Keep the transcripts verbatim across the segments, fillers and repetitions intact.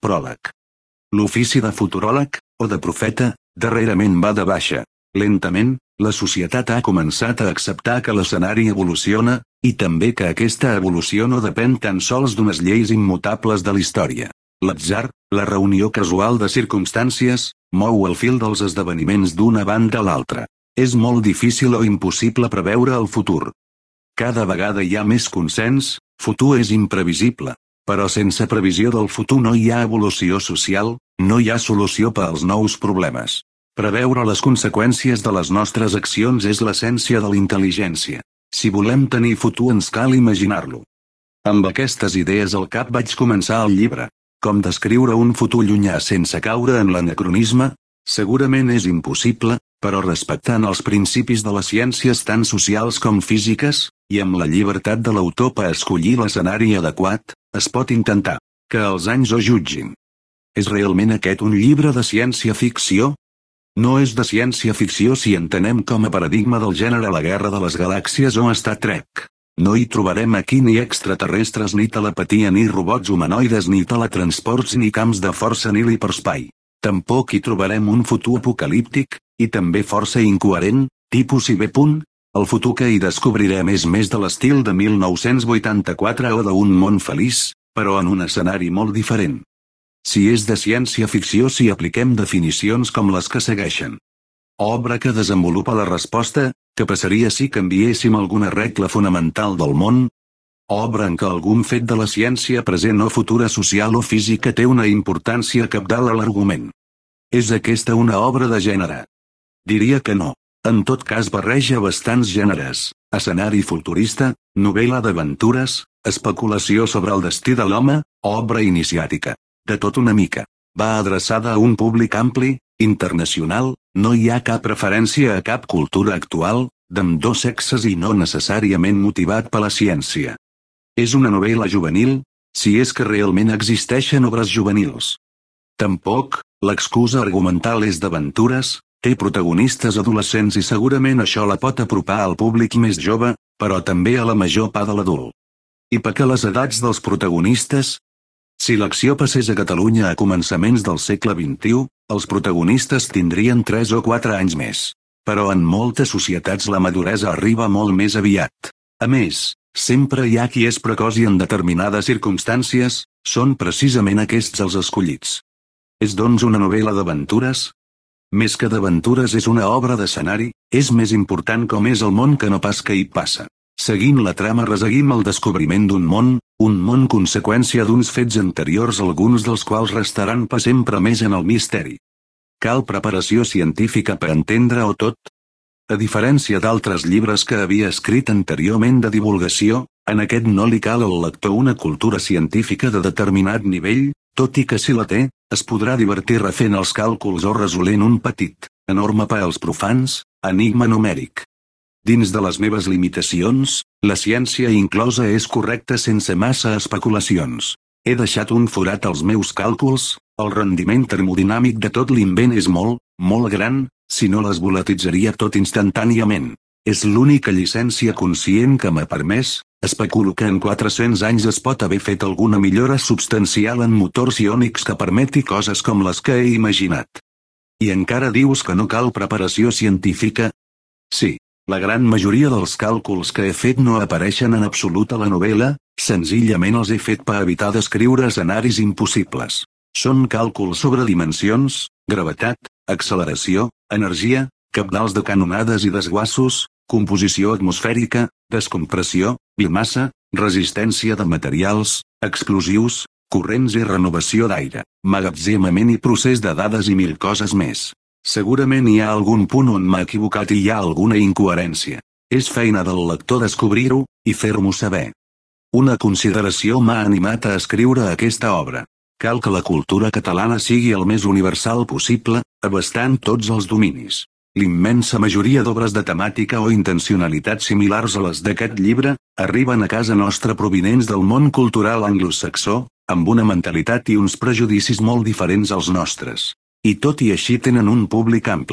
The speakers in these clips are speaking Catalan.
Pròleg. L'ofici de futuròleg, o de profeta, darrerament va de baixa. Lentament, la societat ha començat a acceptar que l'escenari evoluciona, i també que aquesta evolució no depèn tan sols d'unes lleis immutables de la història. L'atzar, la reunió casual de circumstàncies, mou el fil dels esdeveniments d'una banda a l'altra. És molt difícil o impossible preveure el futur. Cada vegada hi ha més consens, futur és imprevisible. Però sense previsió del futur no hi ha evolució social, no hi ha solució per als nous problemes. Preveure les conseqüències de les nostres accions és l'essència de la intel·ligència. Si volem tenir futur ens cal imaginar-lo. Amb aquestes idees al cap vaig començar el llibre. Com descriure un futur llunyà sense caure en l'anacronisme? Segurament és impossible, però respectant els principis de les ciències tant socials com físiques, i amb la llibertat de l'autor per escollir l'escenari adequat, es pot intentar que els anys ho jutgin. És realment aquest un llibre de ciència-ficció? No és de ciència-ficció si entenem com a paradigma del gènere La Guerra de les Galàxies o Star Trek. No hi trobarem aquí ni extraterrestres ni telepatia ni robots humanoides ni teletransports ni camps de força ni l'hiperspai. Tampoc hi trobarem un futur apocalíptic, i també força incoherent, tipus I B. El futur que hi descobrirem és més de l'estil de mil nou-cents vuitanta-quatre o d'Un món feliç, però en un escenari molt diferent. Si és de ciència-ficció si apliquem definicions com les que segueixen. Obra que desenvolupa la resposta, què passaria si canviéssim alguna regla fonamental del món? Obra en què algun fet de la ciència present o futura social o física té una importància cabdal a l'argument. És aquesta una obra de gènere? Diria que no. En tot cas barreja bastants gèneres: escenari futurista, novel·la d'aventures, especulació sobre el destí de l'home, obra iniciàtica. De tot una mica. Va adreçada a un públic ampli, internacional, no hi ha cap referència a cap cultura actual, d'ambdós sexes i no necessàriament motivat per la ciència. És una novel·la juvenil, si és que realment existeixen obres juvenils. Tampoc, l'excusa argumental és d'aventures, té protagonistes adolescents i segurament això la pot apropar al públic més jove, però també a la major part de l'adult. I per què les edats dels protagonistes? Si l'acció passés a Catalunya a començaments del segle vint-i-u, els protagonistes tindrien tres o quatre anys més. Però en moltes societats la maduresa arriba molt més aviat. A més, sempre hi ha qui és precoç i en determinades circumstàncies, són precisament aquests els escollits. És doncs una novel·la d'aventures? Més que d'aventures és una obra d'escenari, és més important com és el món que no pas que hi passa. Seguint la trama resseguim el descobriment d'un món, un món conseqüència d'uns fets anteriors alguns dels quals restaran per sempre més en el misteri. Cal preparació científica per entendre-ho tot? A diferència d'altres llibres que havia escrit anteriorment de divulgació, en aquest no li cal al lector una cultura científica de determinat nivell, tot i que si la té, es podrà divertir refent els càlculs o resolent un petit, enorme per als profans, enigma numèric. Dins de les meves limitacions, la ciència inclosa és correcta sense massa especulacions. He deixat un forat als meus càlculs, el rendiment termodinàmic de tot l'invent és molt, molt gran, si no les volatilitzaria tot instantàniament. És l'única llicència conscient que m'ha permès, especulo que en quatre-cents anys es pot haver fet alguna millora substancial en motors iònics que permeti coses com les que he imaginat. I encara dius que no cal preparació científica? Sí. La gran majoria dels càlculs que he fet no apareixen en absolut a la novel·la, senzillament els he fet per evitar descriure escenaris impossibles. Són càlculs sobre dimensions, gravetat, acceleració, energia, cabdals de canonades i desguassos, composició atmosfèrica, descompressió, biomassa, resistència de materials, explosius, corrents i renovació d'aire, magatzemament i procés de dades i mil coses més. Segurament hi ha algun punt on m'he equivocat i hi ha alguna incoherència. És feina del lector descobrir-ho, i fer-m'ho saber. Una consideració m'ha animat a escriure aquesta obra. Cal que la cultura catalana sigui el més universal possible, abastant tots els dominis. L'immensa majoria d'obres de temàtica o intencionalitat similars a les d'aquest llibre, arriben a casa nostra provinents del món cultural anglosaxó, amb una mentalitat i uns prejudicis molt diferents als nostres. I tot i així tenen un públic ampli.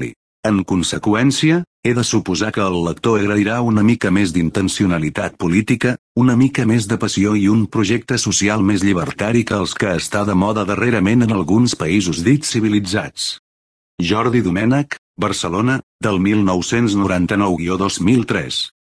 En conseqüència, he de suposar que el lector agrairà una mica més d'intencionalitat política, una mica més de passió i un projecte social més llibertari que els que està de moda darrerament en alguns països dits civilitzats. Jordi Domènech, Barcelona, del mil nou-cents noranta-nou a dos mil tres.